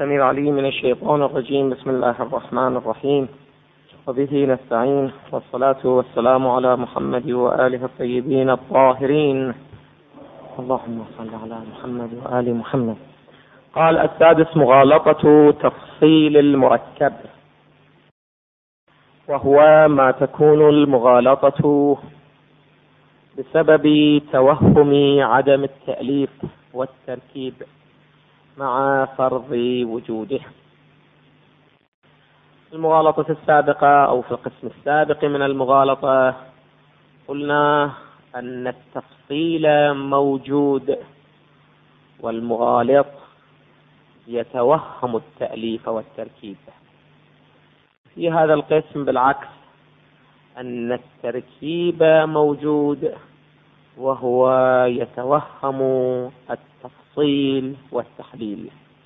السميع العليم من الشيطان الرجيم. بسم الله الرحمن الرحيم، وبه نستعين، والصلاة والسلام على محمد وآله الطيبين الطاهرين. اللهم صل على محمد وآل محمد. قال السادس: مغالطة تفصيل المركب، وهو ما تكون المغالطة بسبب توهم عدم التأليف والتركيب مع فرض وجوده. المغالطة السابقة أو في القسم السابق من المغالطة قلنا أن التفصيل موجود والمغالط يتوهم التأليف والتركيب. في هذا القسم بالعكس، أن التركيب موجود وهو يتوهم التفصيل والتحليل،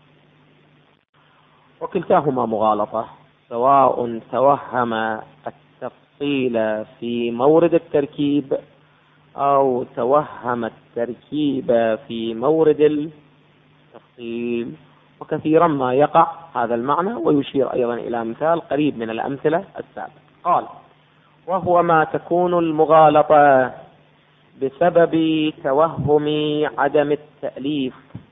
وكلتاهما مغالطة، سواء توهم التفصيل في مورد التركيب أو توهم التركيب في مورد التفصيل. وكثيرا ما يقع هذا المعنى، ويشير أيضا إلى مثال قريب من الأمثلة السابقة. قال: وهو ما تكون المغالطة بسبب توهم عدم التأليف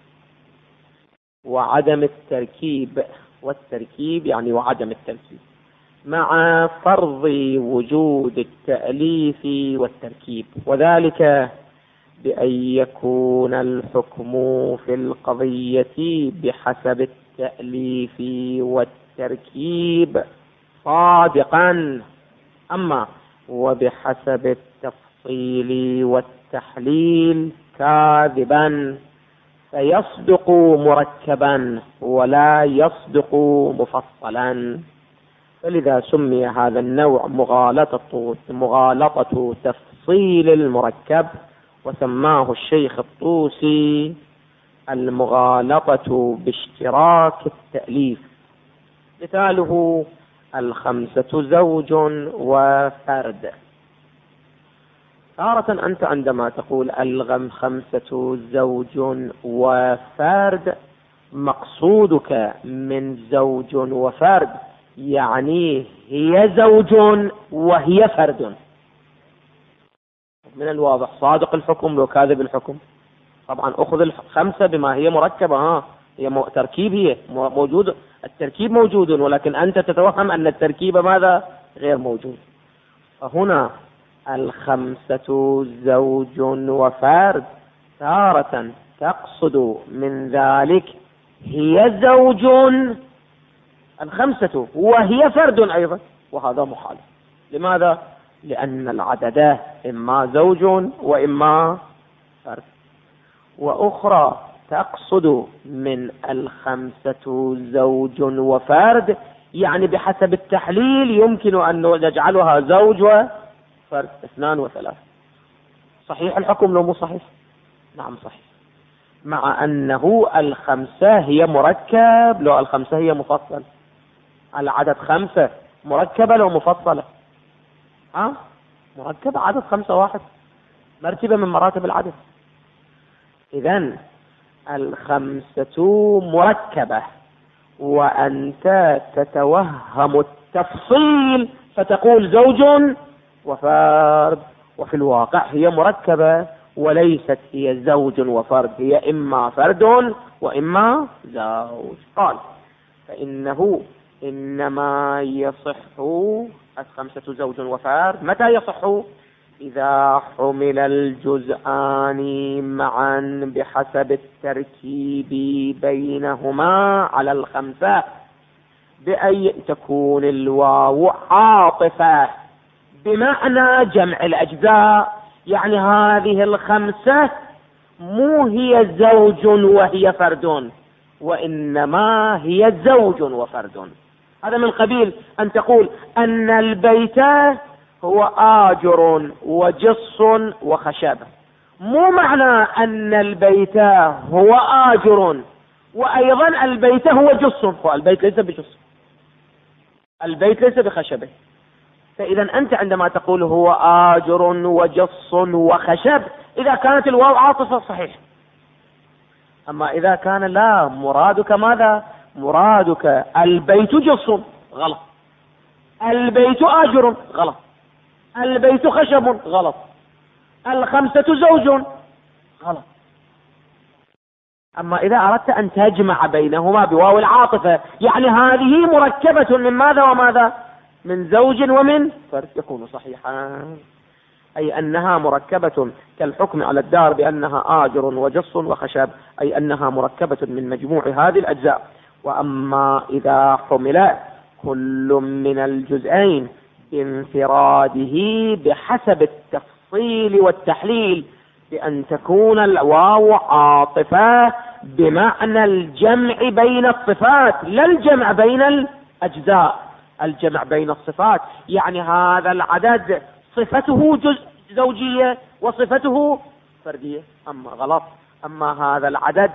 وعدم التركيب، والتركيب يعني وعدم التركيب، مع فرض وجود التأليف والتركيب، وذلك بأن يكون الحكم في القضية بحسب التأليف والتركيب صادقا، أما وبحسب التفصيل والتحليل كاذبا، فيصدق مركبا ولا يصدق مفصلا. فلذا سمي هذا النوع مغالطة تفصيل المركب، وسماه الشيخ الطوسي المغالطة باشتراك التأليف. مثاله: الخمسة زوج وفرد. تارة أنت عندما تقول الخمسة زوج وفرد، مقصودك من زوج وفرد يعني هي زوج وهي فرد. من الواضح صادق الحكم لو كاذب الحكم. طبعا أخذ الخمسة بما هي مركبة، هي تركيب، هي موجود، التركيب موجود، ولكن أنت تتوهم أن التركيب ماذا؟ غير موجود. فهنا الخمسة زوج وفرد تارة تقصد من ذلك هي زوج الخمسة وهي فرد أيضا، وهذا محال. لماذا؟ لأن العدد إما زوج وإما فرد. وأخرى تقصد من الخمسة زوج وفرد يعني بحسب التحليل يمكن أن نجعلها زوج وفرد، اثنان وثلاث. صحيح الحكم لو مو صحيح؟ نعم صحيح، مع أنه الخمسة هي مركب لو الخمسة هي مفصل. العدد خمسة مركبة لو مفصلة؟ مركبة، عدد خمسة واحد، مرتبة من مراتب العدد. إذن الخمسة مركبة وأنت تتوهم التفصيل فتقول زوج وفرد، وفي الواقع هي مركبة وليست هي زوج وفرد، هي إما فرد وإما زوج. قال: فإنه إنما يصح الخمسة زوج وفرد. متى يصح؟ إذا حمل الجزءان معا بحسب التركيب بينهما على الخمسة، بأن تكون الواو عاطفة بمعنى جمع الأجزاء، يعني هذه الخمسة مو هي زوج وهي فرد، وإنما هي زوج وفرد. هذا من قبيل أن تقول أن البيت هو آجر وجص وخشب، مو معنى أن البيت هو آجر وأيضا البيت هو جص، البيت ليس بجص، البيت ليس بخشبه. فإذا أنت عندما تقول هو آجر وجص وخشب، إذا كانت الواو عاطفة صحيح، أما إذا كان لا، مرادك ماذا؟ مرادك البيت جص، غلط. البيت آجر، غلط. البيت خشب، غلط. الخمسة زوج، غلط. أما إذا أردت أن تجمع بينهما بواو العاطفة، يعني هذه مركبة من ماذا وماذا؟ من زوج ومن فرد، يكون صحيحا. أي أنها مركبة كالحكم على الدار بأنها آجر وجص وخشب، أي أنها مركبة من مجموع هذه الأجزاء. وأما إذا حمل كل من الجزئين بانفراده بحسب التفصيل والتحليل بأن تكون الواو عاطفة بمعنى الجمع بين الصفات، لا الجمع بين الأجزاء، الجمع بين الصفات، يعني هذا العدد صفته زوجية وصفته فردية. أما غلط، أما هذا العدد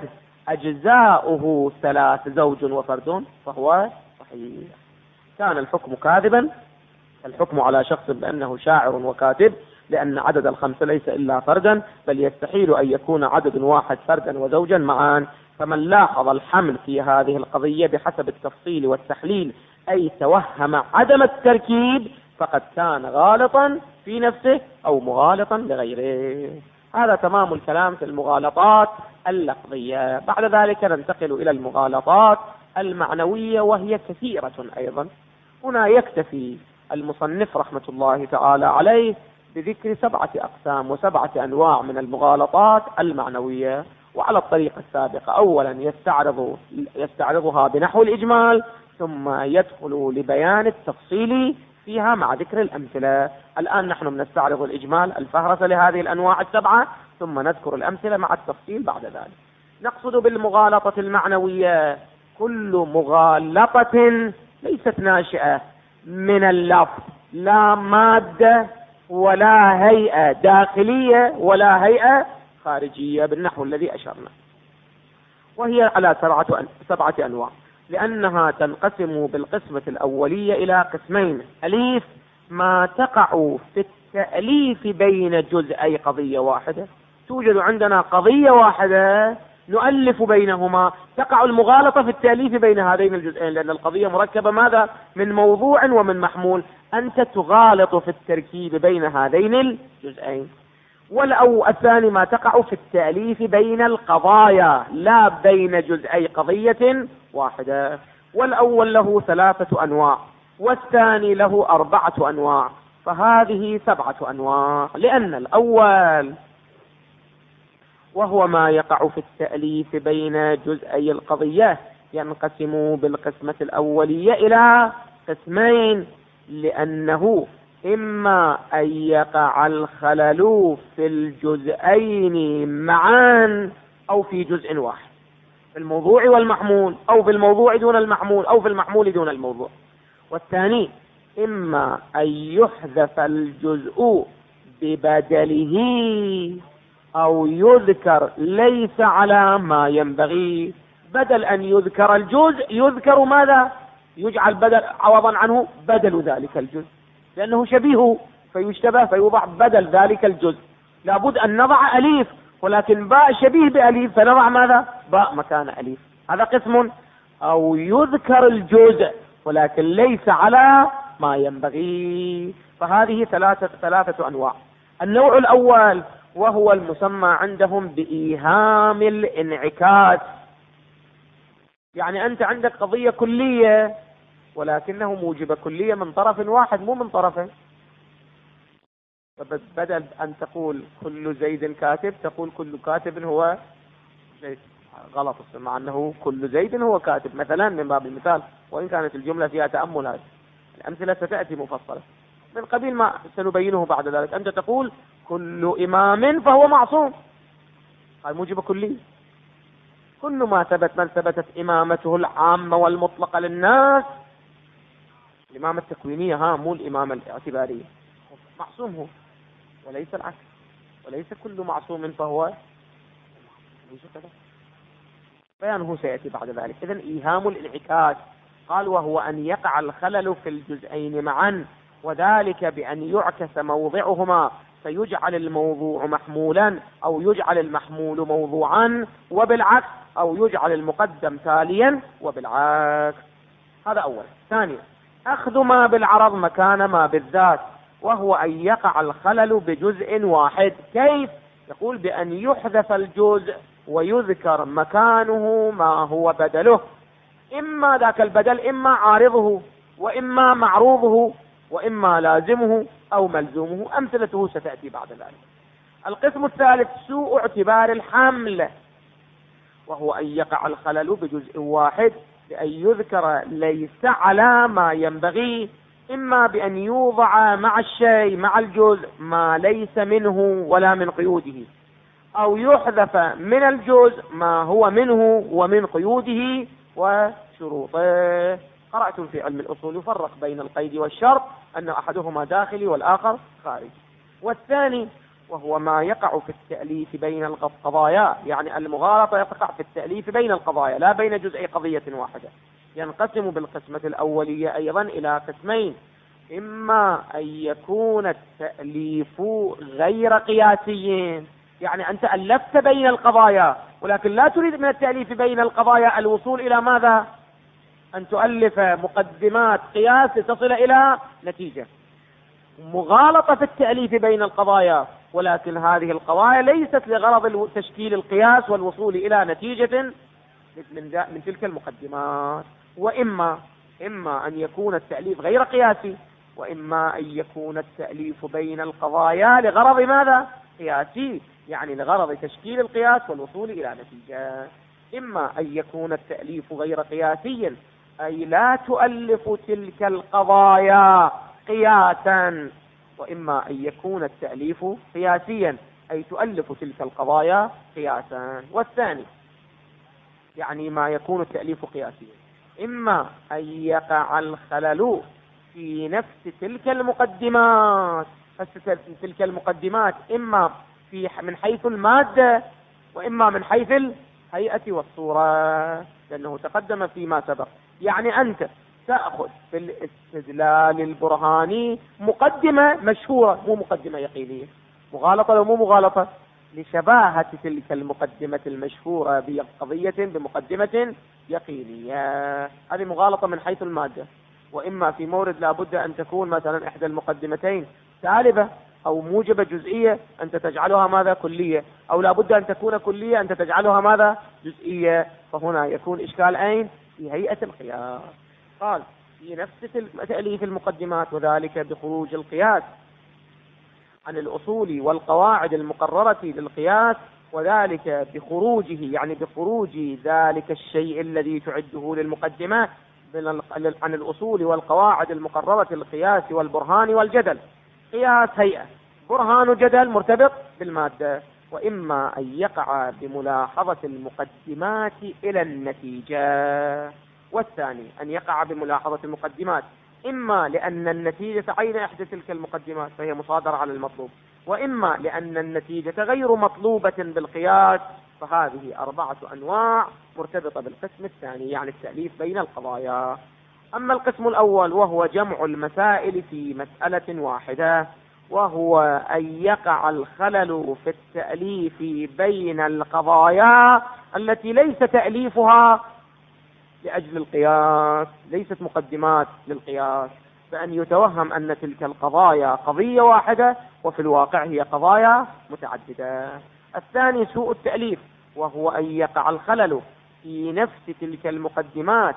أجزاؤه 3 زوج وفرد فهو صحيح. كان الحكم كاذبا، الحكم على شخص بأنه شاعر وكاتب، لأن عدد 5 ليس إلا فردا، بل يستحيل أن يكون عدد واحد فردا وزوجا معا. فمن لاحظ الحمل في هذه القضية بحسب التفصيل والتحليل، أي توهم عدم التركيب، فقد كان غالطا في نفسه أو مغالطا لغيره. هذا تمام الكلام في المغالطات اللفظية. بعد ذلك ننتقل إلى المغالطات المعنوية، وهي كثيرة أيضا. هنا يكتفي المصنف رحمة الله تعالى عليه بذكر 7 أقسام و7 أنواع من المغالطات المعنوية، وعلى الطريقة السابقة. أولا يستعرضها بنحو الإجمال، ثم يدخل لبيان التفصيل فيها مع ذكر الأمثلة. الآن نحن بنستعرض الإجمال، الفهرسة لهذه الأنواع ال7، ثم نذكر الأمثلة مع التفصيل بعد ذلك. نقصد بالمغالطة المعنوية كل مغالطة ليست ناشئة من اللفظ، لا مادة ولا هيئة داخلية ولا هيئة خارجية بالنحو الذي أشرنا، وهي على 7 أنواع، لأنها تنقسم بالقسمة الأولية إلى قسمين. أليف ما تقع في التأليف بين جزئي قضية واحدة، توجد عندنا قضية واحدة نؤلف بينهما، تقع المغالطة في التأليف بين هذين الجزئين، لأن القضية مركبة ماذا؟ من موضوع ومن محمول، أنت تغالط في التركيب بين هذين الجزئين. الثاني ما تقع في التأليف بين القضايا لا بين جزئي قضية واحدة. والأول له 3 أنواع، والثاني له 4 أنواع، فهذه 7 أنواع. لأن الأول وهو ما يقع في التأليف بين جزئي القضية ينقسم بالقسمة الأولية إلى قسمين، لأنه إما أن يقع الخلل في الجزئين معا أو في جزء واحد، في الموضوع والمحمول، أو في الموضوع دون المحمول، أو في المحمول دون الموضوع. والثاني إما أن يحذف الجزء ببدله أو يذكر ليس على ما ينبغي. بدل أن يذكر الجزء يذكر ماذا؟ يجعل بدل عوضا عنه بدل ذلك الجزء، لأنه شبيه فيشتبه فيوضع بدل ذلك الجزء. لابد أن نضع أليف، ولكن باء شبيه بأليف فنضع ماذا؟ باء مكان أليف. هذا قسم. أو يذكر الجزء ولكن ليس على ما ينبغي. فهذه 3 أنواع. النوع الأول وهو المسمى عندهم بإيهام الانعكاس، يعني أنت عندك قضية كلية ولكنه موجب كلية من طرف واحد مو من طرفين، فبدل أن تقول كل زيد كاتب تقول كل كاتب هو زيد. غلط، مع أنه كل زيد هو كاتب مثلا من باب المثال، وإن كانت الجملة فيها تأملات. الأمثلة ستأتي مفصلة من قبيل ما سنبينه بعد ذلك. أنت تقول كل إمام فهو معصوم، هذا موجب كلي. كل ما ثبت من ثبتت إمامته العامة والمطلقة للناس، الإمامة التكوينية مو الإمامة الاعتبارية، معصوم هو وليس العكس، وليس كل معصوم فهو ليس كذا. بيانه سيأتي بعد ذلك. إذن إيهام الانعكاس قال وهو أن يقع الخلل في الجزئين معا، وذلك بأن يعكس موضعهما فيجعل الموضوع محمولا أو يجعل المحمول موضوعا وبالعكس، أو يجعل المقدم تاليا وبالعكس. هذا أول. ثانيا، أخذ ما بالعرض مكان ما بالذات، وهو أن يقع الخلل بجزء واحد. كيف؟ يقول بأن يحذف الجزء ويذكر مكانه ما هو بدله، إما ذاك البدل إما عارضه وإما معروضه وإما لازمه أو ملزومه. أمثلته ستأتي بعد ذلك. القسم الثالث سوء اعتبار الحمل، وهو أن يقع الخلل بجزء واحد بأن يذكر ليس على ما ينبغي، إما بأن يوضع مع الشيء مع الجزء ما ليس منه ولا من قيوده، أو يحذف من الجزء ما هو منه ومن قيوده وشروطه. قرأت في علم الأصول يفرق بين القيد والشرط، أن أحدهما داخلي والآخر خارجي. والثاني وهو ما يقع في التأليف بين القضايا، يعني المغالطة يقع في التأليف بين القضايا لا بين جزئي قضية واحدة. ينقسم بالقسمة الأولية أيضا إلى قسمين: إما أن يكون التأليف غير قياسي، يعني أنت ألفت بين القضايا ولكن لا تريد من التأليف بين القضايا الوصول إلى ماذا؟ أن تؤلف مقدمات قياس تصل إلى نتيجة. مغالطة في التأليف بين القضايا، ولكن هذه القضايا ليست لغرض تشكيل القياس والوصول إلى نتيجة من تلك المقدمات. وإما أن يكون التأليف غير قياسي، وإما أن يكون التأليف بين القضايا لغرض ماذا؟ قياسي، يعني لغرض تشكيل القياس والوصول إلى نتيجة. إما أن يكون التأليف غير قياسيا، أي لا تؤلف تلك القضايا قياسا، وإما أن يكون التأليف قياسيا، أي تؤلف تلك القضايا قياسا. والثاني يعني ما يكون التأليف قياسيا، إما أن يقع الخلل في نفس تلك المقدمات، تلك المقدمات إما من حيث المادة وإما من حيث الهيئة والصورة، لأنه تقدم فيما سبق. يعني أنت تأخذ في الاستدلال البرهاني مقدمة مشهورة، مو مقدمة يقينية. مغالطة لو مو مغالطة؟ لشباهة تلك المقدمة المشهورة بقضية بمقدمة يقينية. هذه مغالطة من حيث المادة. وإما في مورد لابد أن تكون مثلا إحدى المقدمتين سالبة أو موجبة جزئية، أنت تجعلها ماذا؟ كلية، أو لابد أن تكون كلية أنت تجعلها ماذا؟ جزئية. فهنا يكون إشكال أين؟ في هيئة القياس. قال في نفس تأليف المقدمات، وذلك بخروج القياس عن الأصول والقواعد المقررة للقياس، وذلك بخروجه يعني بخروج ذلك الشيء الذي تعده للمقدمات عن الأصول والقواعد المقررة للقياس والبرهان والجدل. قياس هيئة، برهان جدل مرتبط بالمادة. وإما أن يقع بملاحظة المقدمات إلى النتيجة. والثاني أن يقع بملاحظة المقدمات، إما لأن النتيجة عين إحدى تلك المقدمات فهي مصادرة على المطلوب، وإما لأن النتيجة غير مطلوبة بالقياس. فهذه 4 أنواع مرتبطة بالقسم الثاني، يعني التأليف بين القضايا. أما القسم الأول وهو جمع المسائل في مسألة واحدة، وهو أن يقع الخلل في التأليف بين القضايا التي ليس تأليفها لأجل القياس، ليست مقدمات للقياس، فأن يتوهم أن تلك القضايا قضية واحدة وفي الواقع هي قضايا متعددة. الثاني سوء التأليف، وهو أن يقع الخلل في نفس تلك المقدمات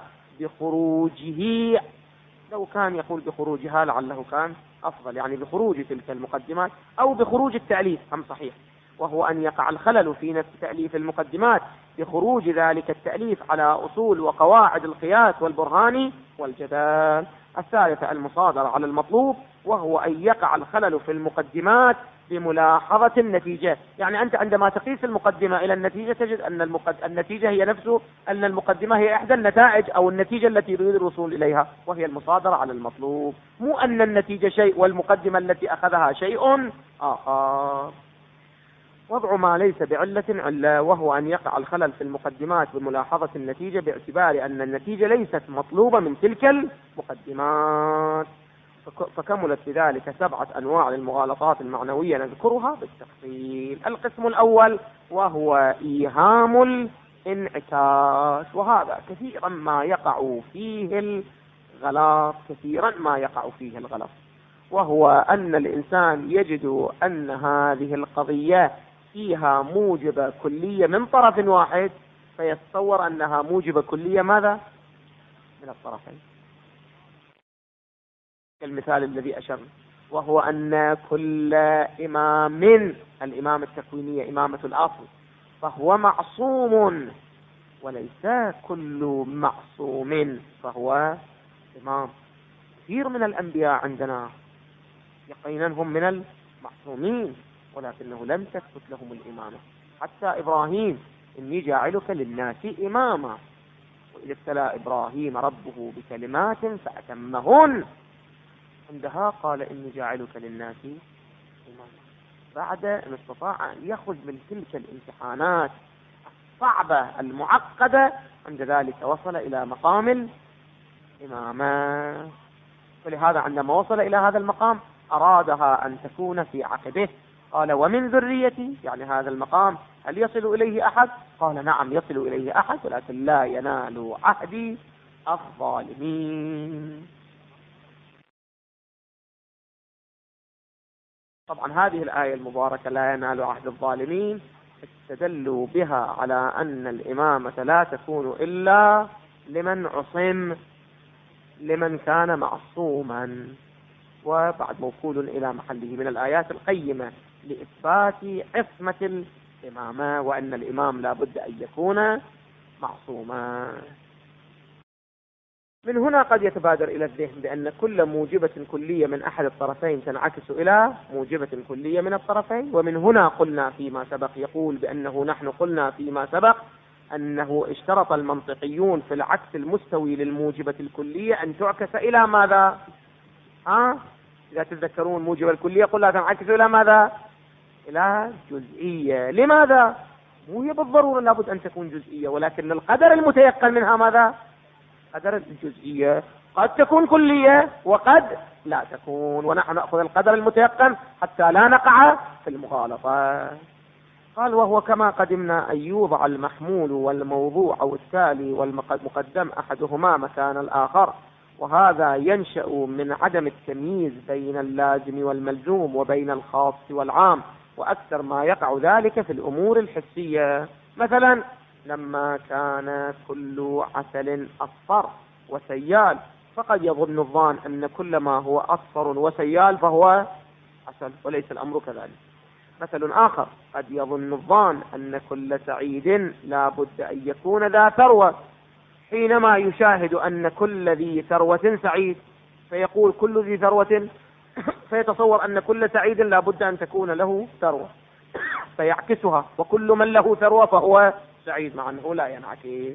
بخروجه، لو كان يقول بخروجها لعله كان أفضل، يعني بخروج تلك المقدمات أو بخروج التأليف هم صحيح. وهو أن يقع الخلل في نفس تأليف المقدمات بخروج ذلك التأليف على أصول وقواعد القياس والبرهان والجدال. الثالثة المصادرة على المطلوب، وهو أن يقع الخلل في المقدمات بملاحظة النتيجة. يعني أنت عندما تقيس المقدمة إلى النتيجة تجد أن النتيجة هي نفسه، أن المقدمة هي إحدى النتائج أو النتيجة التي يريد الوصول إليها، وهي المصادرة على المطلوب، مو أن النتيجة شيء والمقدمة التي أخذها شيء آخر. وضع ما ليس بعلة علة، وهو أن يقع الخلل في المقدمات بملاحظة النتيجة باعتبار أن النتيجة ليست مطلوبة من تلك المقدمات. فكملت بذلك 7 أنواع للمغالطات المعنوية نذكرها بالتفصيل. القسم الأول وهو إيهام الانعكاس، وهذا كثيرا ما يقع فيه الغلط، وهو أن الإنسان يجد أن هذه القضية فيها موجبة كلية من طرف واحد، فيتصور أنها موجبة كلية ماذا؟ من الطرفين. كالمثال الذي أشرنا، وهو أن كل إمام، الإمام التكوينية إمامة الأصل، فهو معصوم، وليس كل معصوم فهو إمام. كثير من الأنبياء عندنا يقينا هم من المعصومين، ولكنه لم تثبت لهم الإمامة. حتى إبراهيم: إني جاعلك للناس إماما، وإذا ابتلى إبراهيم ربه بكلمات فأتمهن، عندها قال إني جاعلك للناس إماما، بعد أن استطاع أن يخرج من تلك الامتحانات الصعبة المعقدة، عند ذلك وصل إلى مقام الإمامة. ولهذا عندما وصل إلى هذا المقام أرادها أن تكون في عقبه، قال: ومن ذريتي، يعني هذا المقام هل يصل إليه أحد؟ قال: نعم يصل إليه أحد، ولكن لا ينال عهدي الظالمين. طبعا هذه الآية المباركة لا ينال عهد الظالمين استدلوا بها على أن الإمامة لا تكون إلا لمن عصم، لمن كان معصوما، وبعد موصول إلى محله من الآيات القيمة لإثبات عصمة الإمامة، وأن الإمام لا بد أن يكون معصوما. من هنا قد يتبادر إلى الذهن بأن كل موجبة كلية من أحد الطرفين تنعكس إلى موجبة كلية من الطرفين. ومن هنا قلنا فيما سبق، يقول بأنه نحن قلنا فيما سبق أنه اشترط المنطقيون في العكس المستوي للموجبة الكلية أن تعكس إلى ماذا؟ إذا تتذكرون موجبة الكلية قلنا تنعكس إلى ماذا؟ إلى جزئية. لماذا؟ مو هي بالضرورة لابد أن تكون جزئية، ولكن القدر المتيقن منها ماذا؟ قدر الجزئية. قد تكون كلية وقد لا تكون، ونحن نأخذ القدر المتيقن حتى لا نقع في المغالطة. قال: وهو كما قدمنا أن يوضع المحمول والموضوع أو التالي والمقدم أحدهما مكان الآخر، وهذا ينشأ من عدم التمييز بين اللازم والملزوم وبين الخاص والعام، وأكثر ما يقع ذلك في الأمور الحسية. مثلا لما كان كل عسل أصفر وسيال، فقد يظن الظان أن كل ما هو أصفر وسيال فهو عسل، وليس الأمر كذلك. مثل آخر: قد يظن الظان أن كل سعيد لا بد أن يكون ذا ثروة، حينما يشاهد أن كل ذي ثروة سعيد، فيقول كل ذي ثروة، فيتصور أن كل سعيد لا بد أن تكون له ثروة، فيعكسها، وكل من له ثروة فهو سعيد، مع أنه لا ينعكس.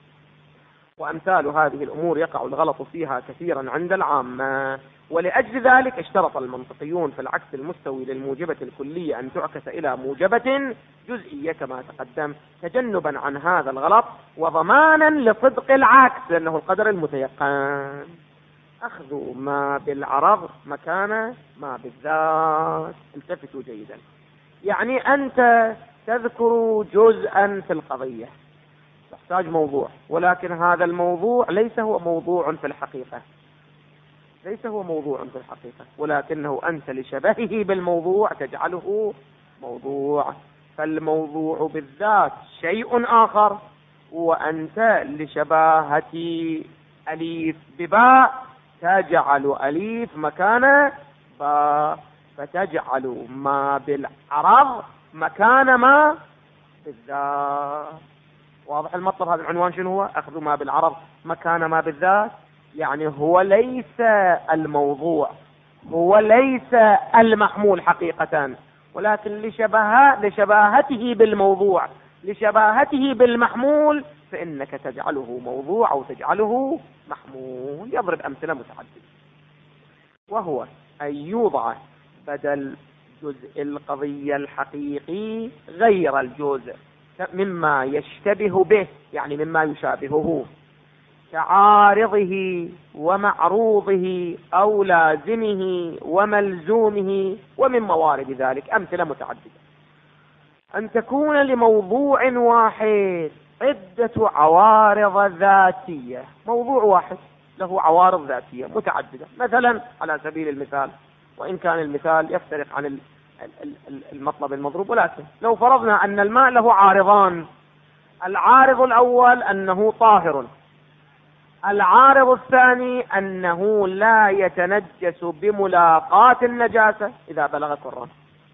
وأمثال هذه الأمور يقع الغلط فيها كثيرا عند العامة، ولأجل ذلك اشترط المنطقيون في العكس المستوي للموجبة الكلية أن تعكس إلى موجبة جزئية كما تقدم، تجنبا عن هذا الغلط وضمانا لصدق العكس، لأنه القدر المتيقن. أخذوا ما بالعرض مكان ما بالذات. التفتوا جيدا، يعني أنت تذكر جزءا في القضية، تحتاج موضوع، ولكن هذا الموضوع ليس هو موضوع في الحقيقة، ليس هو موضوع في الحقيقة، ولكنه أنت لشبهه بالموضوع تجعله موضوع. فالموضوع بالذات شيء آخر، وأنت لشباهة أليف بباء تجعل أليف مكان باء، فتجعل ما بالعرض مكان ما بالذات. واضح المطلب؟ هذا العنوان شنو هو؟ أخذ ما بالعرض مكان ما بالذات، يعني هو ليس الموضوع، هو ليس المحمول حقيقة، ولكن لشباهته بالموضوع، لشباهته بالمحمول، فإنك تجعله موضوع أو تجعله محمول. يضرب أمثلة متعددة، وهو أن يوضع بدل جزء القضية الحقيقي غير الجزء مما يشتبه به، يعني مما يشابهه، كعارضه ومعروضه أو لازمه وملزومه ومن موارد ذلك. أمثلة متعددة: أن تكون لموضوع واحد عدة عوارض ذاتية. موضوع واحد له عوارض ذاتية متعددة. مثلا على سبيل المثال، وإن كان المثال يفترق عن المطلب المضروب، ولكن لو فرضنا أن الماء له عارضان: العارض الأول أنه طاهر، العارض الثاني أنه لا يتنجس بملاقاة النجاسة إذا بلغ كرا.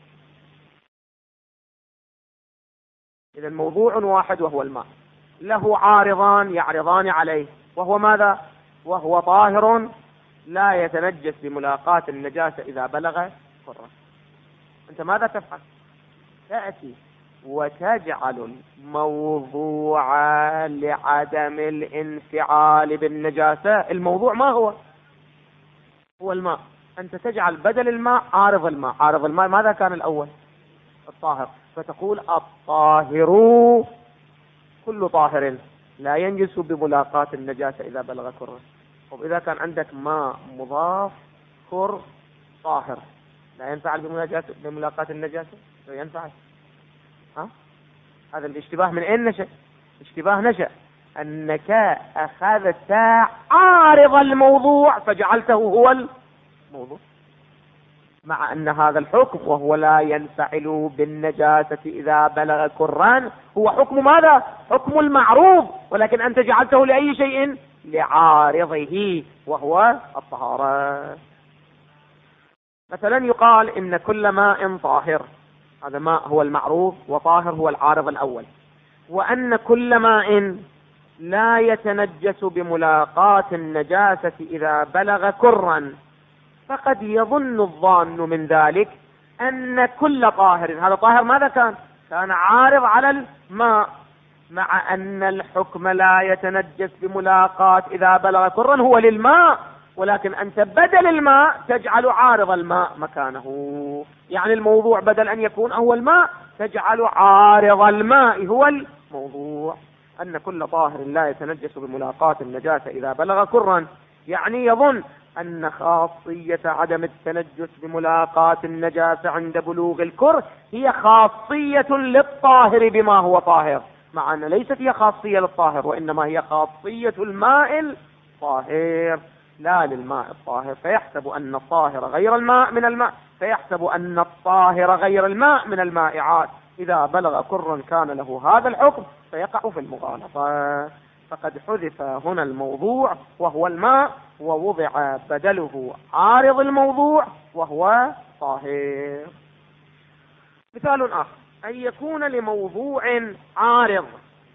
إذا موضوع واحد وهو الماء له عارضان يعرضان عليه، وهو ماذا؟ وهو طاهر لا يتنجس بملاقاة النجاسة إذا بلغ كرا. أنت ماذا تفعل؟ تأتي وتجعل الموضوع لعدم الانفعال بالنجاسة. الموضوع ما هو؟ هو الماء. أنت تجعل بدل الماء عارض الماء. عارض الماء ماذا كان الأول؟ الطاهر. فتقول الطاهر كل طاهر لا ينجس بملاقاة النجاسة إذا بلغ كرا. طب إذا كان عندك ماء مضاف كر طاهر لا ينفعل بملاقاة النجاسة؟ لا ينفعل. هذا الاشتباه من أين نشأ؟ اشتباه نشأ أنك أخذت عارض الموضوع فجعلته هو الموضوع، مع أن هذا الحكم وهو لا ينفعل بالنجاسة إذا بلغ كران هو حكم ماذا؟ حكم المعروض، ولكن أنت جعلته لأي شيء؟ لعارضه وهو الطهارة. مثلا يقال إن كل ماء طاهر، هذا ماء هو المعروض وطاهر هو العارض الأول، وأن كل ماء لا يتنجس بملاقاة النجاسة إذا بلغ كرا. فقد يظن الظان من ذلك أن كل طاهر، هذا طاهر ماذا كان؟ كان عارض على الماء، مع أن الحكم لا يتنجس بملاقاة إذا بلغ كرا هو للماء، ولكن أنت بدل الماء تجعل عارض الماء مكانه. يعني الموضوع بدل أن يكون هو الماء تجعل عارض الماء هو الموضوع. أن كل طاهر لا يتنجس بملاقاة النجاسة إذا بلغ كرا، يعني يظن أن خاصية عدم التنجس بملاقاة النجاسة عند بلوغ الكر هي خاصية للطاهر بما هو طاهر، مع أن ليست هي خاصية للطاهر، وإنما هي خاصية الماء الطاهر لا للماء الطاهر. فيحسب أن الطاهر غير الماء من الماء، فيحسب أن الطاهر غير الماء من المائعات. إذا بلغ كرا كان له هذا الحكم فيقع في المغالطة. فقد حذف هنا الموضوع وهو الماء، ووضع بدله عارض الموضوع وهو طاهر. مثال آخر: أن يكون لموضوع عارض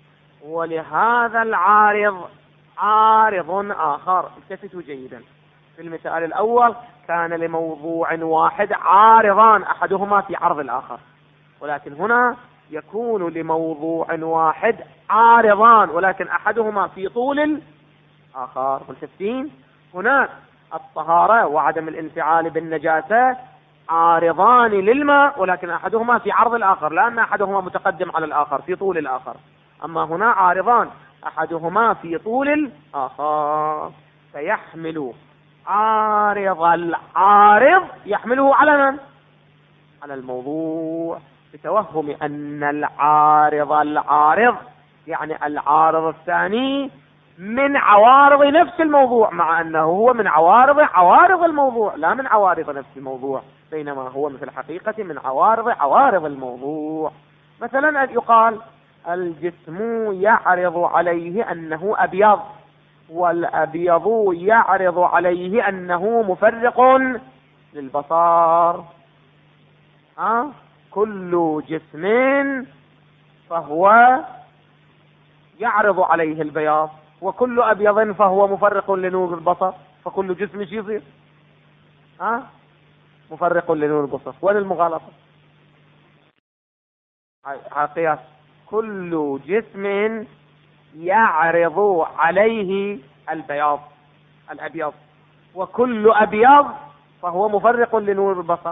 ولهذا العارض عارض آخر. التفتوا جيدا. في المثال الأول كان لموضوع واحد عارضان أحدهما في عرض الآخر، ولكن هنا يكون لموضوع واحد عارضان ولكن أحدهما في طول الآخر. ملتفتين؟ هناك الطهارة وعدم الانفعال بالنجاسة عارضان للماء، ولكن أحدهما في عرض الآخر، لأن أحدهما متقدم على الآخر في طول الآخر. أما هنا عارضان أحدهما في طول الآخر، فيحمل عارض العارض يحمله على من؟ على الموضوع، بتوهم أن العارض العارض يعني العارض الثاني من عوارض نفس الموضوع، مع أنه هو من عوارض الموضوع لا من عوارض نفس الموضوع، بينما هو مثل الحقيقة من عوارض الموضوع. مثلا يقال الجسم يعرض عليه أنه أبيض، والأبيض يعرض عليه أنه مفرق للبصر. كل جسم فهو يعرض عليه البياض، وكل أبيض فهو مفرق لنور البصر، فكل جسم يصير مفرق لنور البصر. وين المغالطة؟ قياس كل جسم يعرض عليه الأبيض، وكل أبيض فهو مفرق لنور البصر.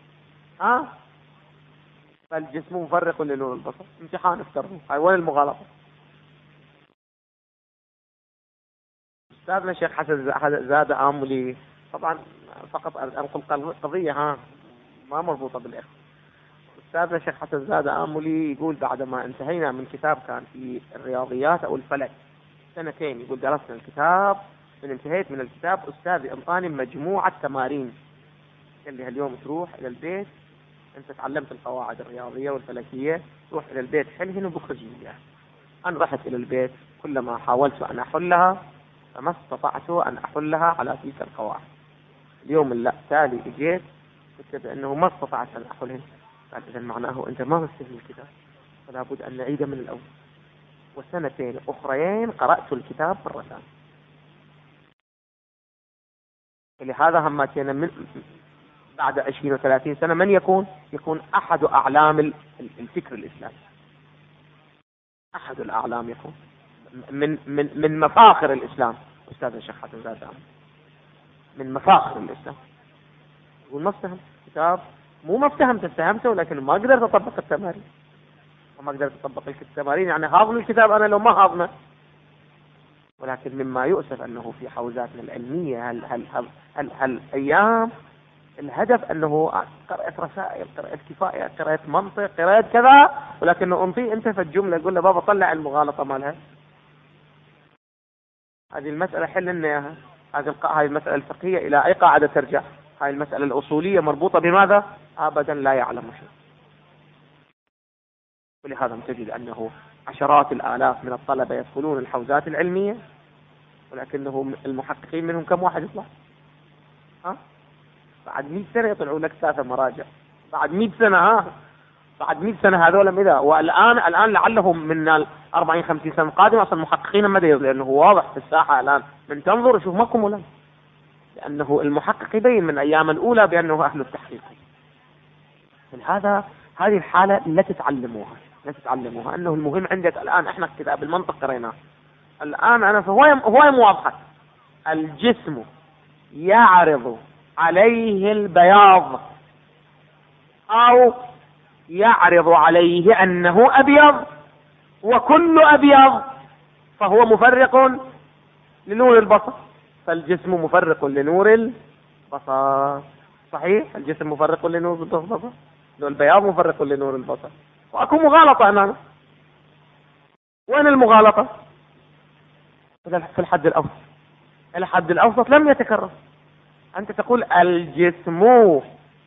فالجسم مفرق لنور البصر. امتحان افترضوا. وين المغالطة؟ أستاذنا الشيخ حسن زاد آملي، طبعا فقط أنقل قضية ما مربوطة بالإخوة. أستاذنا الشيخ حسن زاد آملي يقول بعدما انتهينا من كتاب كان في الرياضيات أو الفلك سنتين، يقول درسنا الكتاب، من انتهيت من الكتاب أستاذي أعطاني مجموعة تمارين، قال لي اليوم تروح إلى البيت، أنت تعلمت القواعد الرياضية والفلكية، روح إلى البيت حلهن وبخرج لي إياها. أنا رحت إلى البيت، كلما حاولت أن أحلها فما استطعت أن أحلها على تلك القواعد. اليوم التالي اجيت قلت بأنه ما استطعت أن أحلهن، قال إذا معناه أنت ما فهمت الكتاب، فلا بد أن نعيد من الأول. وسنتين أخرين قرأت الكتاب مرة ثانية. ولهذا هماتنا من بعد 20 و30 سنة من يكون أحد أعلام الفكر الإسلامي، أحد الأعلام، يكون من مفاخر الإسلام. أستاذ الشيخ حسن زاد آملي من مفاخر الإسلام، يقول ما افتهم كتاب، مو ما افتهمته ولكن ما قدرت أطبق التمارين، وما قدرت أطبق التمارين يعني هاضم الكتاب أنا لو ما هاضمه. ولكن مما يؤسف أنه في حوزاتنا العلمية هالأيام الهدف أنه قرأت رسائل، قرأت كفاية، قرأت منطق، قرأت كذا، ولكنه أنطي أنت في الجملة يقول له بابا طلع المغالطة مالها. هذه المسألة حل لنا إياها. هذه المسألة الفقهية إلى أي قاعدة ترجع؟ هذه المسألة الأصولية مربوطة بماذا؟ أبدا لا يعلم شيء. ولهذا تجد أنه عشرات الآلاف من الطلبة يدخلون الحوزات العلمية، ولكنهم المحققين منهم كم واحد يطلع؟ بعد 100 سنة يطلعوا لك 3 مراجع، بعد 100 سنة بعد 100 سنة هذول ماذا؟ والآن لعلهم من 40-50 سنة القادمة أصلا محققين ماذا، لأنه واضح في الساحة الآن من تنظر شوف ماكم ولا، لأنه المحقق يبين من أيام الأولى بأنه أهل التحقيق. هذه الحالة لا تتعلموها أنه المهم عندك الآن إحنا كتاب المنطق قريناه الآن أنا هو واضحة، الجسم يعرض عليه البياض أو يعرض عليه أنه أبيض، وكل أبيض فهو مفرق لنور البصر، فالجسم مفرق لنور البصر، صحيح؟ الجسم مفرق لنور البصر، البياض مفرق لنور البصر، وأكون مغالطة أمامه. وين المغالطة؟ في الحد الأوسط. الحد الأوسط لم يتكرر. أنت تقول الجسم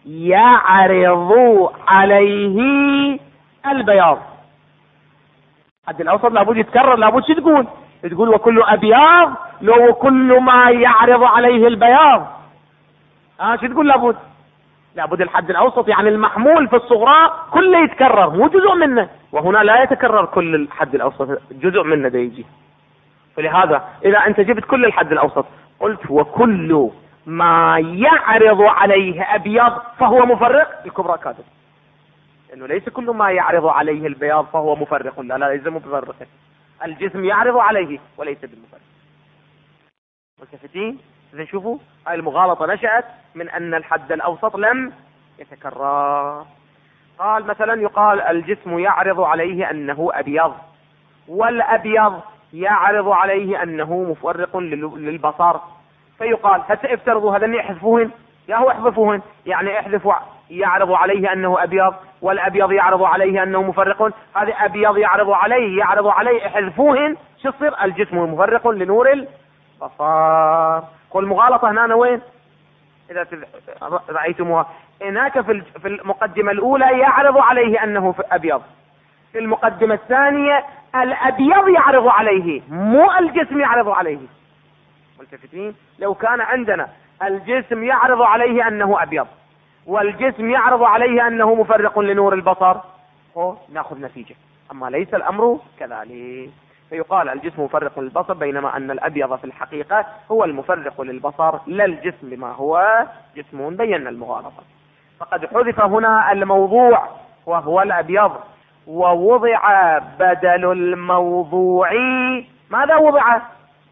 يعرض عليه البياض، الحد الأوسط لابد يتكرر، لابد شو تقول وكل أبيض لو كل ما يعرض عليه البياض، شو تقول؟ لابد الحد الأوسط، يعني المحمول في الصغرى كله يتكرر مو جزء منه، وهنا لا يتكرر كل الحد الأوسط، جزء منه ده يجي. فلهذا إذا أنت جبت كل الحد الأوسط قلت وكل ما يعرض عليه أبيض فهو مفرق، الكبرى كاذب، لأنه ليس كل ما يعرض عليه البياض فهو مفرق، لا ليس مفرق، الجسم يعرض عليه وليس بالمفرق. ملتفتين؟ إذا شوفوا هاي المغالطة نشأت من أن الحد الأوسط لم يتكرر. قال مثلا يقال الجسم يعرض عليه أنه أبيض، والأبيض يعرض عليه أنه مفرق للبصر، فيقال هسه افترضوا هذا يحذفوهن، يا هو احذفوهن، يعني احذفوا يعرض عليه أنه أبيض والأبيض يعرض عليه أنه مفرق، هذا أبيض يعرض عليه احذفوهن، شو يصير؟ الجسم مفرق لنور البصر. قل مغالطة هنا وين؟ إذا رأيتموها هناك في المقدمة الأولى يعرض عليه أنه أبيض، في المقدمة الثانية الأبيض يعرض عليه مو الجسم يعرض عليه. ملتفتين؟ لو كان عندنا الجسم يعرض عليه أنه أبيض والجسم يعرض عليه أنه مفرق لنور البصر نأخذ نتيجة، أما ليس الأمر كذلك، فيقال الجسم مفرق للبصر، بينما أن الأبيض في الحقيقة هو المفرق للبصر لا الجسم بما هو جسم. بينا المغالطة. فقد حذف هنا الموضوع وهو الأبيض، ووضع بدل الموضوع ماذا وضع؟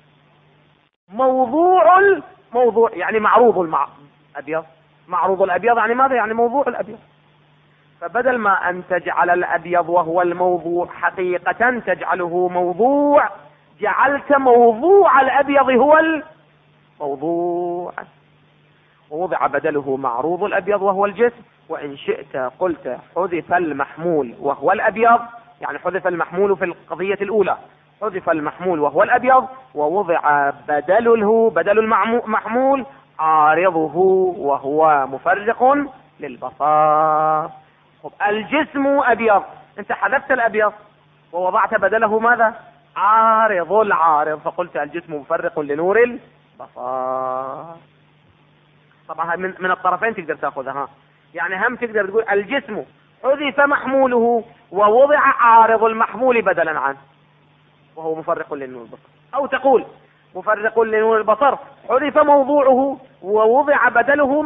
موضوع يعني معروض الأبيض، معروض الأبيض يعني ماذا؟ يعني موضوع الأبيض. فبدل ما أن تجعل الأبيض وهو الموضوع حقيقة تجعله موضوع، جعلت موضوع الأبيض هو الموضوع، ووضع بدله معروض الأبيض وهو الجسم. وإن شئت قلت حذف المحمول وهو الأبيض، يعني حذف المحمول في القضية الأولى، حذف المحمول وهو الأبيض، ووضع بدل المحمول عارضه وهو مفرق للبصر. الجسم أبيض، أنت حذفت الأبيض ووضعت بدله ماذا؟ عارض العارض، فقلت الجسم مفرق لنور البصر. طبعا من الطرفين تقدر تأخذها، يعني هم تقدر تقول الجسم حذف محموله ووضع عارض المحمول بدلا عنه وهو مفرق لنور البصر، أو تقول مفرق لنور البصر حذف موضوعه ووضع بدله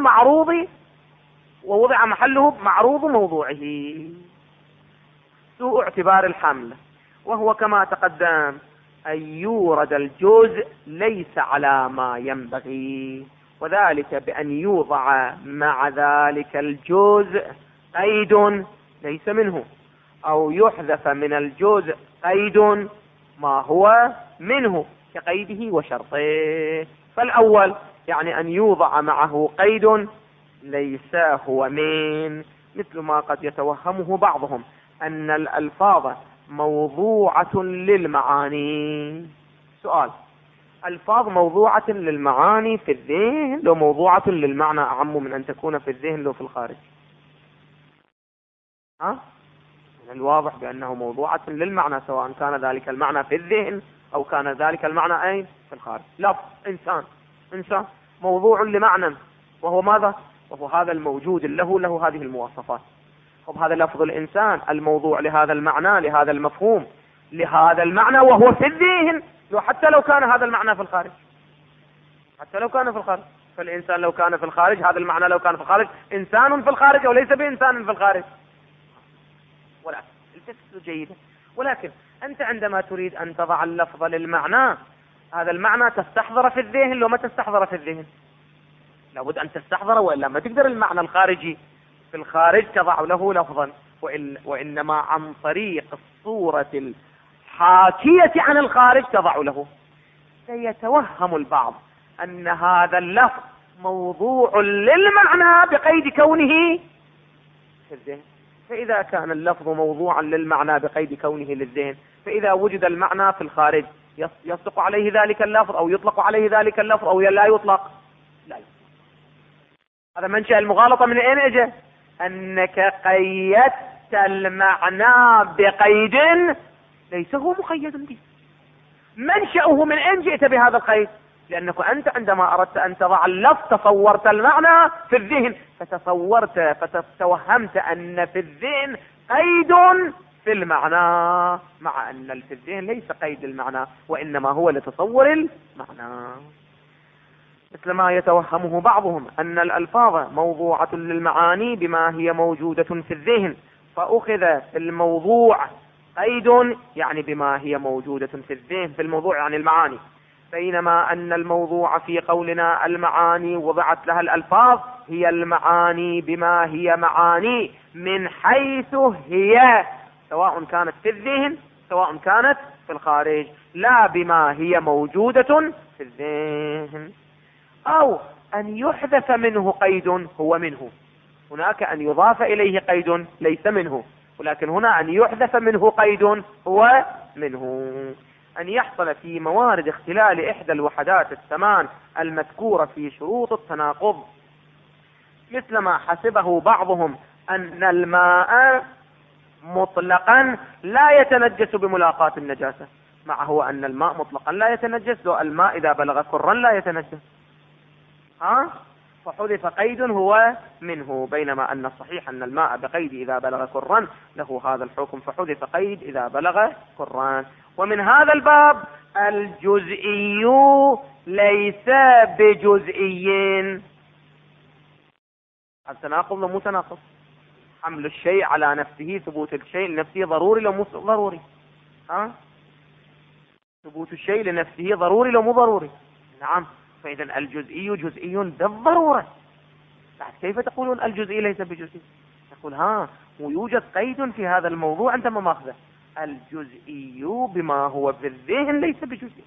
ووضع محله معروض موضوعه. سوء اعتبار الحمل، وهو كما تقدم أن يورد الجزء ليس على ما ينبغي، وذلك بأن يوضع مع ذلك الجزء قيد ليس منه، أو يحذف من الجزء قيد ما هو منه كقيده وشرطه. فالأول يعني أن يوضع معه قيد ليس هو من، مثل ما قد يتوهمه بعضهم أن الألفاظ موضوعة للمعاني. سؤال: ألفاظ موضوعة للمعاني في الذهن لو موضوعة للمعنى أعم من أن تكون في الذهن لو في الخارج؟ من الواضح بأنه موضوعة للمعنى، سواء كان ذلك المعنى في الذهن أو كان ذلك المعنى أين في الخارج. لفظ إنسان موضوع لمعنى، وهو ماذا؟ وهو هذا الموجود له هذه المواصفات. هذا لفظ الإنسان الموضوع لهذا المعنى، لهذا المفهوم، لهذا المعنى، وهو في الذهن، حتى لو كان هذا المعنى في الخارج، فالإنسان لو كان في الخارج، هذا المعنى لو كان في الخارج، إنسان في الخارج أو ليس بإنسان في الخارج. ولكن التفت جيدا، ولكن أنت عندما تريد أن تضع اللفظ للمعنى، هذا المعنى تستحضر في الذهن لو ما تستحضر في الذهن، لابد أن تستحضر، وإلا ما تقدر المعنى الخارجي في الخارج تضع له لفظا، وإنما عن طريق الصورة الحاكية عن الخارج تضع له. سيتوهم البعض أن هذا اللفظ موضوع للمعنى بقيد كونه في الذهن. فإذا كان اللفظ موضوعا للمعنى بقيد كونه للذهن، فإذا وجد المعنى في الخارج يصدق عليه ذلك اللفظ أو يطلق عليه ذلك اللفظ أو لا يطلق؟ لا يطلق. هذا منشأ المغالطة من أين اجى؟ أنك قيدت المعنى بقيد ليس هو مقيد به. منشأه من أين جئت بهذا القيد؟ لأنك أنت عندما أردت أن تضع اللفظ تصورت المعنى في الذهن، فتوهمت أن في الذهن قيد في المعنى، مع أن في الذهن ليس قيد المعنى، وإنما هو لتصور المعنى. مثل ما يتوهمه بعضهم أن الألفاظ موضوعة للمعاني بما هي موجودة في الذهن، فأخذ في الموضوع قيد يعني بما هي موجودة في الذهن، في الموضوع يعني المعاني، بينما أن الموضوع في قولنا المعاني وضعت لها الألفاظ هي المعاني بما هي معاني من حيث هي، سواء كانت في الذهن سواء كانت في الخارج، لا بما هي موجودة في الذهن. أو أن يحذف منه قيد هو منه، هناك أن يضاف إليه قيد ليس منه، ولكن هنا أن يحذف منه قيد هو منه. أن يحصل في موارد اختلال إحدى الوحدات الثمان المذكورة في شروط التناقض، مثل ما حسبه بعضهم أن الماء مطلقا لا يتنجس بملاقاة النجاسة، مع هو أن الماء مطلقا لا يتنجس، لو الماء إذا بلغ كرا لا يتنجس، فحذف قيد هو منه، بينما أن الصحيح أن الماء بقيد إذا بلغ كرا له هذا الحكم، فحذف قيد إذا بلغ كران. ومن هذا الباب الجزئي ليس بجزئي. التناقض لو مو تناقض، حمل الشيء على نفسه، ثبوت الشيء لنفسه ضروري لو مو ضروري، ثبوت الشيء لنفسه ضروري لو مو ضروري. نعم، فإذا الجزئي جزئي بالضرورة. بعد كيف تقولون الجزئي ليس بجزئي؟ تقول ويوجد قيد في هذا الموضوع أنت ما ماخذه، الجزئي بما هو في الذهن ليس بجزئي،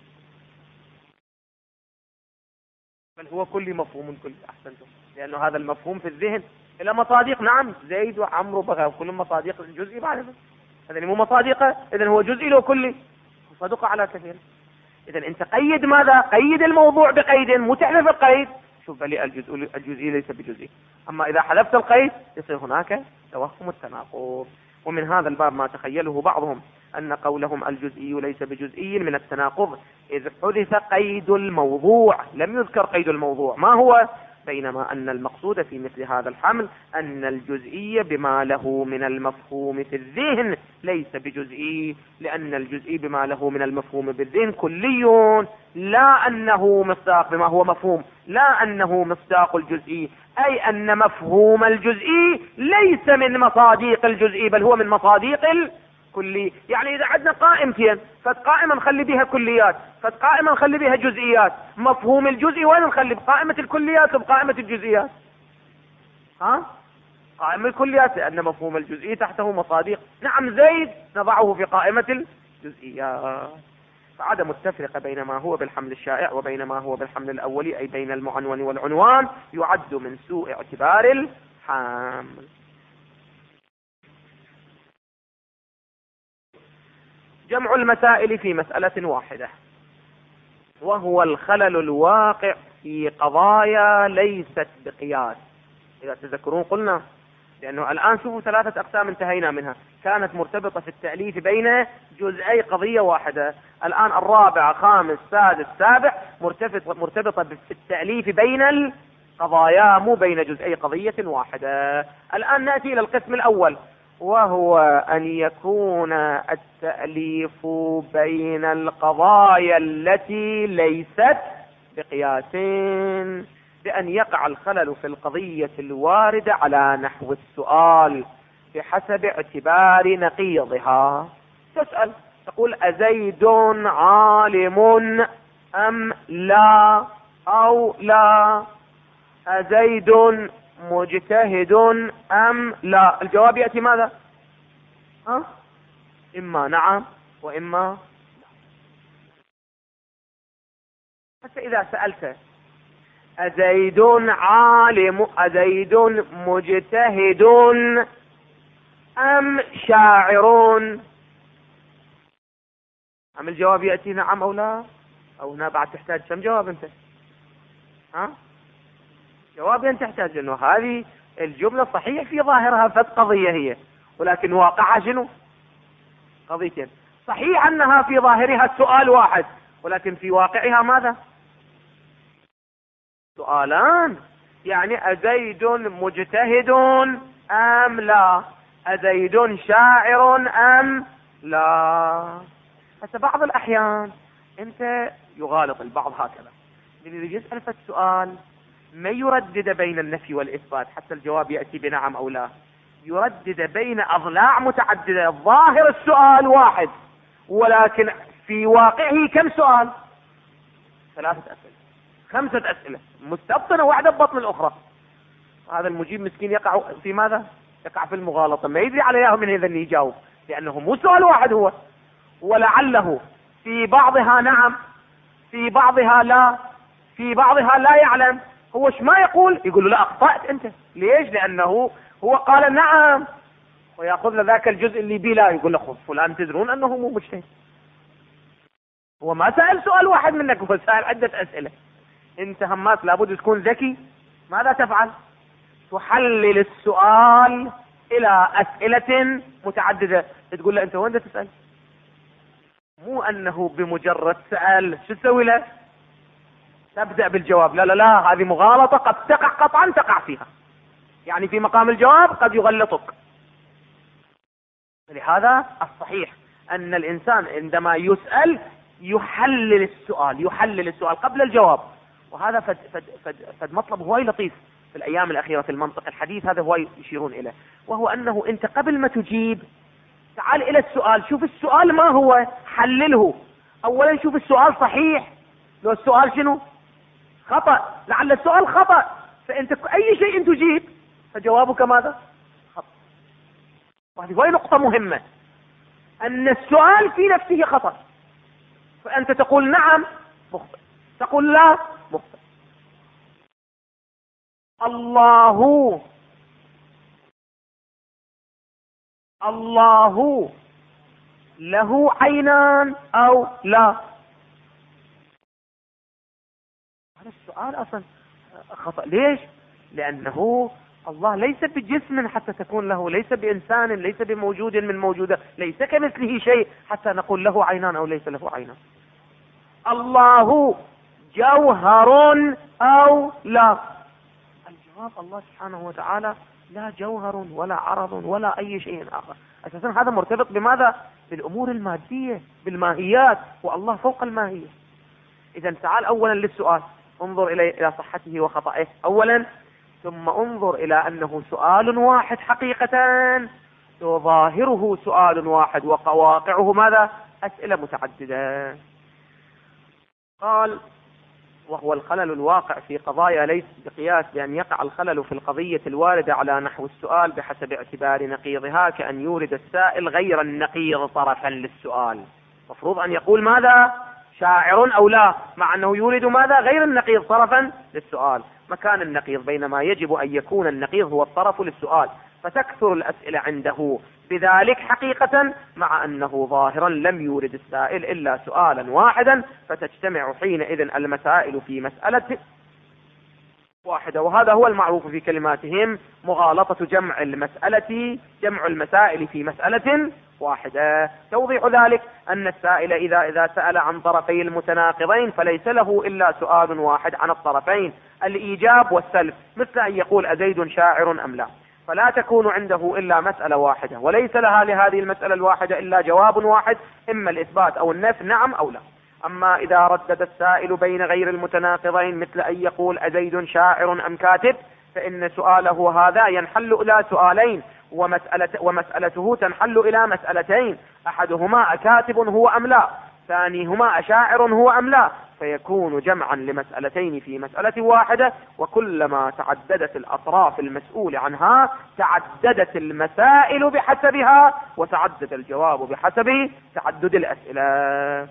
بل هو كلي مفهوم كلي. أحسنتم، لأنه هذا المفهوم في الذهن إلى مصادق. نعم، زيد وعمرو بغى كلهم مصادق الجزئي بعد هذا مو مصادقه، إذن هو جزئي لو كلي، صدق على كثير. إذن أنت قيد ماذا؟ قيد الموضوع بقيد، مو تحذف القيد. شوف لي الجزئي ليس بجزئي. أما إذا حذفت القيد يصير هناك توهم التناقض. ومن هذا الباب ما تخيله بعضهم أن قولهم الجزئي ليس بجزئي من التناقض، إذ حذف قيد الموضوع، لم يذكر قيد الموضوع ما هو، بينما أن المقصود في مثل هذا الحمل أن الجزئي بما له من المفهوم في الذهن ليس بجزئي، لأن الجزئي بما له من المفهوم بالذهن كلي، لا أنه مصداق بما هو مفهوم، لا أنه مصداق الجزئي، أي أن مفهوم الجزئي ليس من مصاديق الجزئي، بل هو من مصاديق الكلي. يعني إذا عندنا قائمتين، فقائمة نخلي بها كليات، فقائمة نخلي بها جزئيات، مفهوم الجزئي وين نخلي؟ بقائمة الكليات وبقائمة الجزئيات؟ قائمة الكليات، لأن مفهوم الجزئي تحته مصاديق. نعم، زيد نضعه في قائمة الجزئيات. فعدم التفرقة بين ما هو بالحمل الشائع وبين ما هو بالحمل الأولي، أي بين المعنون والعنوان، يعد من سوء اعتبار الحامل. جمع المسائل في مسألة واحدة، وهو الخلل الواقع في قضايا ليست بقياس. إذا تذكرون قلنا لأنه الآن شوفوا 3 أقسام انتهينا منها، كانت مرتبطة في التأليف بين جزئي قضية واحدة. الآن الرابع، خامس، سادس، سابع مرتبطة في التأليف بين القضايا، مو بين جزئي قضية واحدة. الآن نأتي إلى القسم الأول، وهو أن يكون التأليف بين القضايا التي ليست بقياسين، بأن يقع الخلل في القضية الواردة على نحو السؤال بحسب اعتبار نقيضها. تسأل تقول: أزيد عالم أم لا أو لا؟ أزيد مجتهد أم لا؟ الجواب يأتي ماذا؟ إما نعم وإما لا. حتى إذا سألت أزيد عالم، أزيد مجتهد أم شاعر، أم الجواب يأتي نعم أو لا؟ أو لا بعد تحتاج كم جواب أنت؟ جواب أنت تحتاج، أنه هذه الجملة صحيح في ظاهرها فت قضية هي، ولكن واقعها شنو؟ قضيتين. صحيح أنها في ظاهرها السؤال واحد، ولكن في واقعها ماذا؟ سؤالان. يعني أزيد مجتهد أم لا؟ أزيد شاعر أم لا؟ حتى بعض الأحيان أنت يغالط البعض هكذا، اللي يسأل في السؤال ما يردد بين النفي والإثبات حتى الجواب يأتي بنعم أو لا، يردد بين أضلاع متعددة. ظاهر السؤال واحد، ولكن في واقعه كم سؤال؟ 3 أسئلة، 5 أسئلة مستبطنة واحدة ببطن الأخرى. هذا المجيب مسكين يقع في ماذا؟ يقع في المغالطة، ما يدري عليها من إذا يجاوب، لأنه مو سؤال واحد هو، ولعله في بعضها نعم، في بعضها لا، في بعضها لا يعلم. هو ايش ما يقول؟ يقول له لا أخطأت أنت. ليش؟ لأنه هو قال نعم، ويأخذ له ذاك الجزء اللي بي لا، يقول له خذ فلان تدرون أنه مو مجتهد. هو ما سأل سؤال واحد منك، هو سأل عدة أسئلة. أنت هماس لابد تكون ذكي. ماذا تفعل؟ تحلل السؤال إلى أسئلة متعددة. تقول له أنت وين تسأل؟ مو أنه بمجرد سأل شو تسوي له؟ تبدأ بالجواب. لا لا لا، هذه مغالطة قد تقع قطعا، تقع فيها. يعني في مقام الجواب قد يغلطك. لهذا الصحيح أن الإنسان عندما يسأل يحلل السؤال قبل الجواب. وهذا فد مطلب هواي لطيف في الأيام الأخيرة في المنطق الحديث، هذا هواي يشيرون إليه، وهو أنه أنت قبل ما تجيب تعال إلى السؤال، شوف السؤال ما هو، حلله. أولا شوف السؤال صحيح، لو السؤال شنو؟ خطأ، لعل السؤال خطأ، فأنت أي شيء تجيب فجوابك ماذا؟ خطأ. وهذه هواي نقطة مهمة. أن السؤال في نفسه خطأ، فأنت تقول نعم مخطئ، تقول لا مخطئ. الله له عينان أو لا؟ هذا السؤال أصلا خطأ. ليش؟ لأنه الله ليس بجسم حتى تكون له، ليس بإنسان، ليس بموجود من موجودة، ليس كمثله شيء حتى نقول له عينان أو ليس له عينان. الله جوهر أو لا؟ الجواب الله سبحانه وتعالى لا جوهر ولا عرض ولا أي شيء آخر. أساسا هذا مرتبط بماذا؟ بالأمور المادية، بالماهيات، والله فوق الماهية. إذا تعال أولا للسؤال، انظر إلى صحته وخطأه أولا، ثم انظر إلى أنه سؤال واحد حقيقة، ظاهره سؤال واحد وواقعه ماذا؟ أسئلة متعددة. قال: وهو الخلل الواقع في قضايا ليس بقياس بأن يقع الخلل في القضية الواردة على نحو السؤال بحسب اعتبار نقيضها، كأن يورد السائل غير النقيض طرفا للسؤال. مفروض أن يقول ماذا؟ شاعر أو لا، مع أنه يورد ماذا؟ غير النقيض طرفا للسؤال مكان النقيض، بينما يجب أن يكون النقيض هو الطرف للسؤال، فتكثر الأسئلة عنده بذلك حقيقة، مع أنه ظاهرا لم يورد السائل إلا سؤالا واحدا، فتجتمع حينئذ المسائل في مسألة واحدة. وهذا هو المعروف في كلماتهم مغالطة جمع المسائل في مسألة واحدة. توضيح ذلك أن السائل إذا سأل عن طرفي المتناقضين فليس له إلا سؤال واحد عن الطرفين، الإيجاب والسلب، مثل أن يقول أزيد شاعر أم لا، فلا تكون عنده إلا مسألة واحدة، وليس لها لهذه المسألة الواحدة إلا جواب واحد، إما الإثبات أو النفي، نعم أو لا. أما إذا ردد السائل بين غير المتناقضين مثل أن يقول أزيد شاعر أم كاتب، فإن سؤاله هذا ينحل إلى سؤالين، ومسألته تنحل إلى مسألتين، أحدهما أكاتب هو أم لا، ثانيهما أشاعر هو أم لا، فيكون جمعا لمسألتين في مسألة واحدة. وكلما تعددت الأطراف المسؤول عنها تعددت المسائل بحسبها، وتعدد الجواب بحسب تعدد الأسئلة.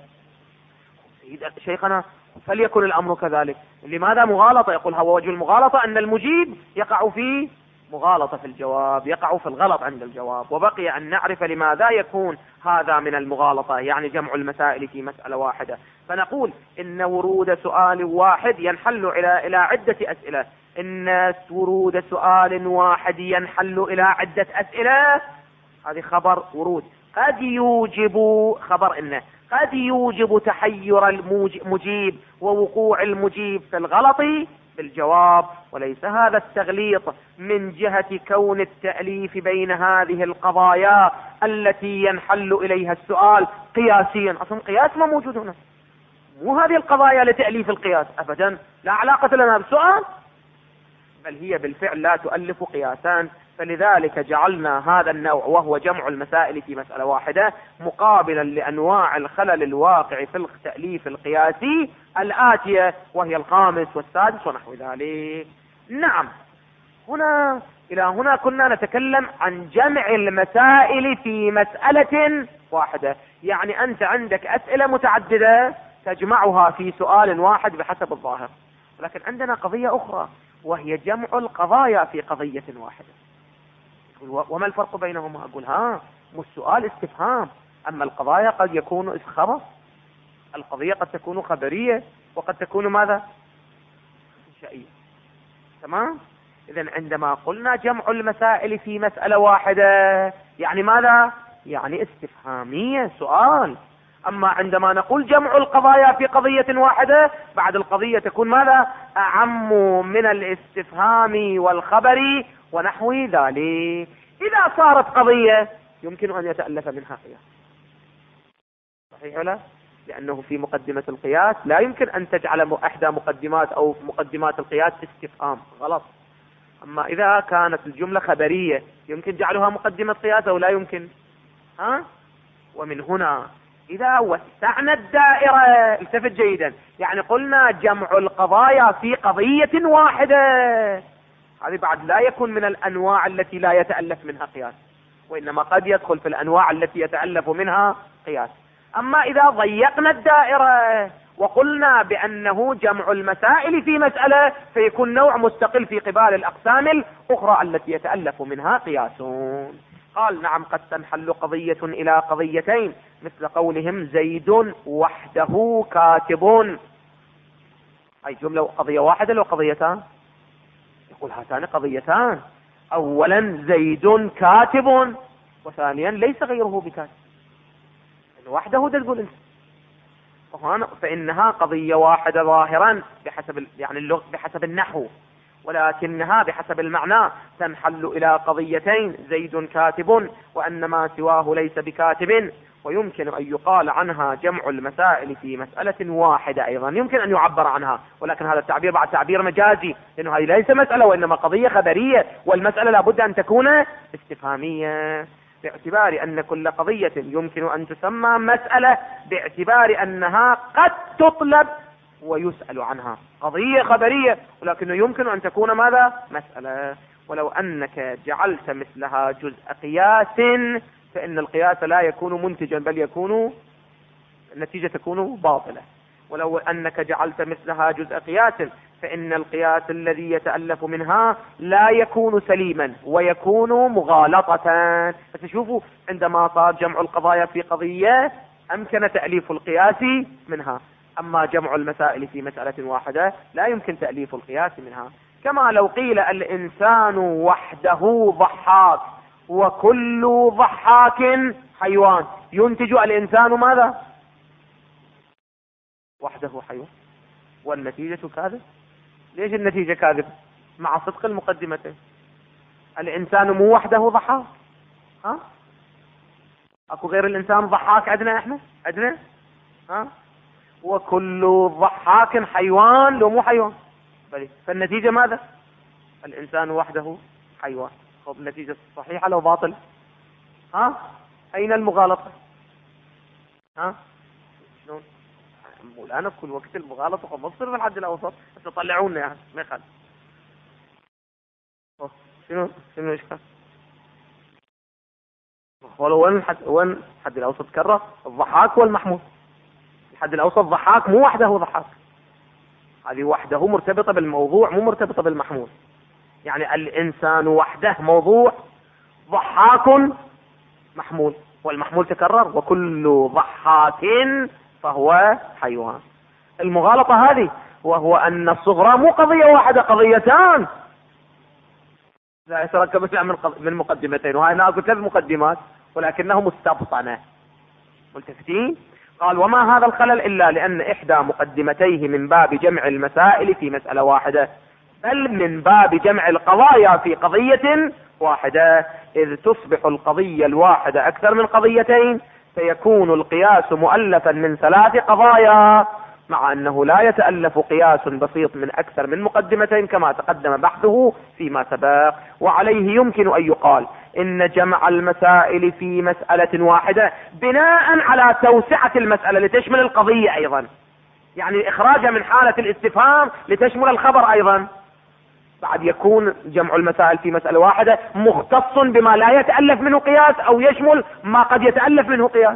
شيخنا فليكن الأمر كذلك، لماذا مغالطة؟ يقول هو وجه المغالطة أن المجيب يقع في مغالطة في الجواب، يقع في الغلط عند الجواب. وبقي أن نعرف لماذا يكون هذا من المغالطة، يعني جمع المسائل في مسألة واحدة. فنقول إن ورود سؤال واحد ينحل إلى عدة أسئلة، إن ورود سؤال واحد ينحل إلى عدة أسئلة. هذه خبر ورود، قد يوجب خبر إنه قد يوجب تحير المجيب ووقوع المجيب في الغلط بالجواب، وليس هذا التغليط من جهة كون التأليف بين هذه القضايا التي ينحل إليها السؤال قياسيا. أصلا قياس ما موجود هنا، مو هذه القضايا لتأليف القياس أبدا، لا علاقة لنا بالسؤال، بل هي بالفعل لا تؤلف قياسان. فلذلك جعلنا هذا النوع وهو جمع المسائل في مسألة واحدة مقابلا لأنواع الخلل الواقع في التأليف القياسي الآتية، وهي الخامس والسادس ونحو ذلك. نعم، إلى هنا كنا نتكلم عن جمع المسائل في مسألة واحدة، يعني أنت عندك أسئلة متعددة تجمعها في سؤال واحد بحسب الظاهر، لكن عندنا قضية أخرى وهي جمع القضايا في قضية واحدة. وما الفرق بينهما؟ أقول مو السؤال استفهام، أما القضايا قد يكون خبر، القضية قد تكون خبرية وقد تكون ماذا؟ إنشائية. تمام؟ إذن عندما قلنا جمع المسائل في مسألة واحدة يعني ماذا؟ يعني استفهامية، سؤال. أما عندما نقول جمع القضايا في قضية واحدة، بعد القضية تكون ماذا؟ أعم من الاستفهام والخبر ونحو ذلك. إذا صارت قضية يمكن أن يتألف منها قياس، صحيح ولا؟ لأنه في مقدمة القياس لا يمكن أن تجعل إحدى مقدمات القياس استفهام، غلط. أما إذا كانت الجملة خبرية يمكن جعلها مقدمة قياس أو لا يمكن؟ ومن هنا إذا وسعنا الدائرة، التفت جيدا، يعني قلنا جمع القضايا في قضية واحدة، هذه بعد لا يكون من الأنواع التي لا يتألف منها قياس. وإنما قد يدخل في الأنواع التي يتألف منها قياس. أما إذا ضيقنا الدائرة وقلنا بأنه جمع المسائل في مسألة، فيكون نوع مستقل في قبال الأقسام الأخرى التي يتألف منها قياسون. قال نعم قد تنحل قضية إلى قضيتين، مثل قولهم زيد وحده كاتب. أي جملة قضية واحدة لو قضيتان؟ يقول هاتان قضيتان، أولا زيد كاتب، وثانيا ليس غيره بكاتب، وحده تقول انت. فإنها قضية واحدة ظاهرا بحسب بحسب النحو، ولكنها بحسب المعنى تنحل إلى قضيتين، زيد كاتب وأن ما سواه ليس بكاتب. ويمكن أن يقال عنها جمع المسائل في مسألة واحدة أيضا، يمكن أن يعبر عنها، ولكن هذا التعبير بعد تعبير مجازي، لأنه هذه ليس مسألة وإنما قضية خبرية، والمسألة لابد أن تكون استفهامية، باعتبار أن كل قضية يمكن أن تسمى مسألة باعتبار أنها قد تطلب ويسأل عنها. قضية خبرية ولكنه يمكن أن تكون ماذا؟ مسألة. ولو أنك جعلت مثلها جزء قياس فإن القياس لا يكون منتجا، بل يكون النتيجة تكون باطلة. ولو أنك جعلت مثلها جزء قياس فإن القياس الذي يتألف منها لا يكون سليما ويكون مغالطة. فتشوفوا عندما صار جمع القضايا في قضية أمكن تأليف القياس منها، أما جمع المسائل في مسألة واحدة لا يمكن تأليف القياس منها. كما لو قيل الإنسان وحده ضحاك وكل ضحاك حيوان، ينتج الإنسان ماذا؟ وحده حيوان، والنتيجة كاذب. ليش النتيجة كاذب؟ مع صدق المقدمتين. الإنسان مو وحده ضحاك، أكو غير الإنسان ضحاك عندنا إحنا؟ عندنا؟ وكل ضحاك حيوان، لو مو حيوان بلي. فالنتيجة ماذا؟ الإنسان وحده حيوان. طب النتيجة صحيحة لو باطل؟ أين المغالطة؟ شلون؟ مولانا كل وقت المغالطة ومصر في الحد الأوسط تطلعونا يعني ما يخل. شنو إشكال؟ وين الحد الأوسط كرر الضحاك والمحمود. الحد الأوسط ضحاك مو وحده ضحاك، هذه وحده مرتبطة بالموضوع مو مرتبطة بالمحمول. يعني الإنسان وحده موضوع، ضحاك محمول، والمحمول تكرر، وكل ضحاك فهو حيوان. المغالطة هذه، وهو أن الصغرى مو قضية واحدة، قضيتان لا يتركب من مقدمتين، وهي أنا قلت 3 مقدمات ولكنه مستبطنة. ملتفتين؟ قال وما هذا الخلل إلا لأن إحدى مقدمتيه من باب جمع المسائل في مسألة واحدة، بل من باب جمع القضايا في قضية واحدة، إذ تصبح القضية الواحدة أكثر من قضيتين، فيكون القياس مؤلفا من 3 قضايا، مع أنه لا يتألف قياس بسيط من أكثر من مقدمتين كما تقدم بحثه فيما سبق. وعليه يمكن أن يقال إن جمع المسائل في مسألة واحدة بناء على توسعة المسألة لتشمل القضية أيضا، يعني إخراجها من حالة الاستفهام لتشمل الخبر أيضا، بعد يكون جمع المسائل في مسألة واحدة مختص بما لا يتألف منه قياس، أو يشمل ما قد يتألف منه قياس.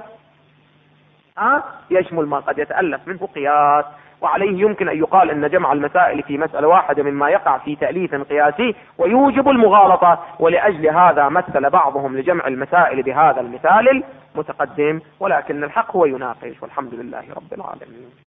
يشمل ما قد يتألف منه قياس. وعليه يمكن أن يقال أن جمع المسائل في مسألة واحدة مما يقع في تأليف قياسي ويوجب المغالطة، ولأجل هذا مثل بعضهم لجمع المسائل بهذا المثال المتقدم، ولكن الحق هو يناقش، والحمد لله رب العالمين.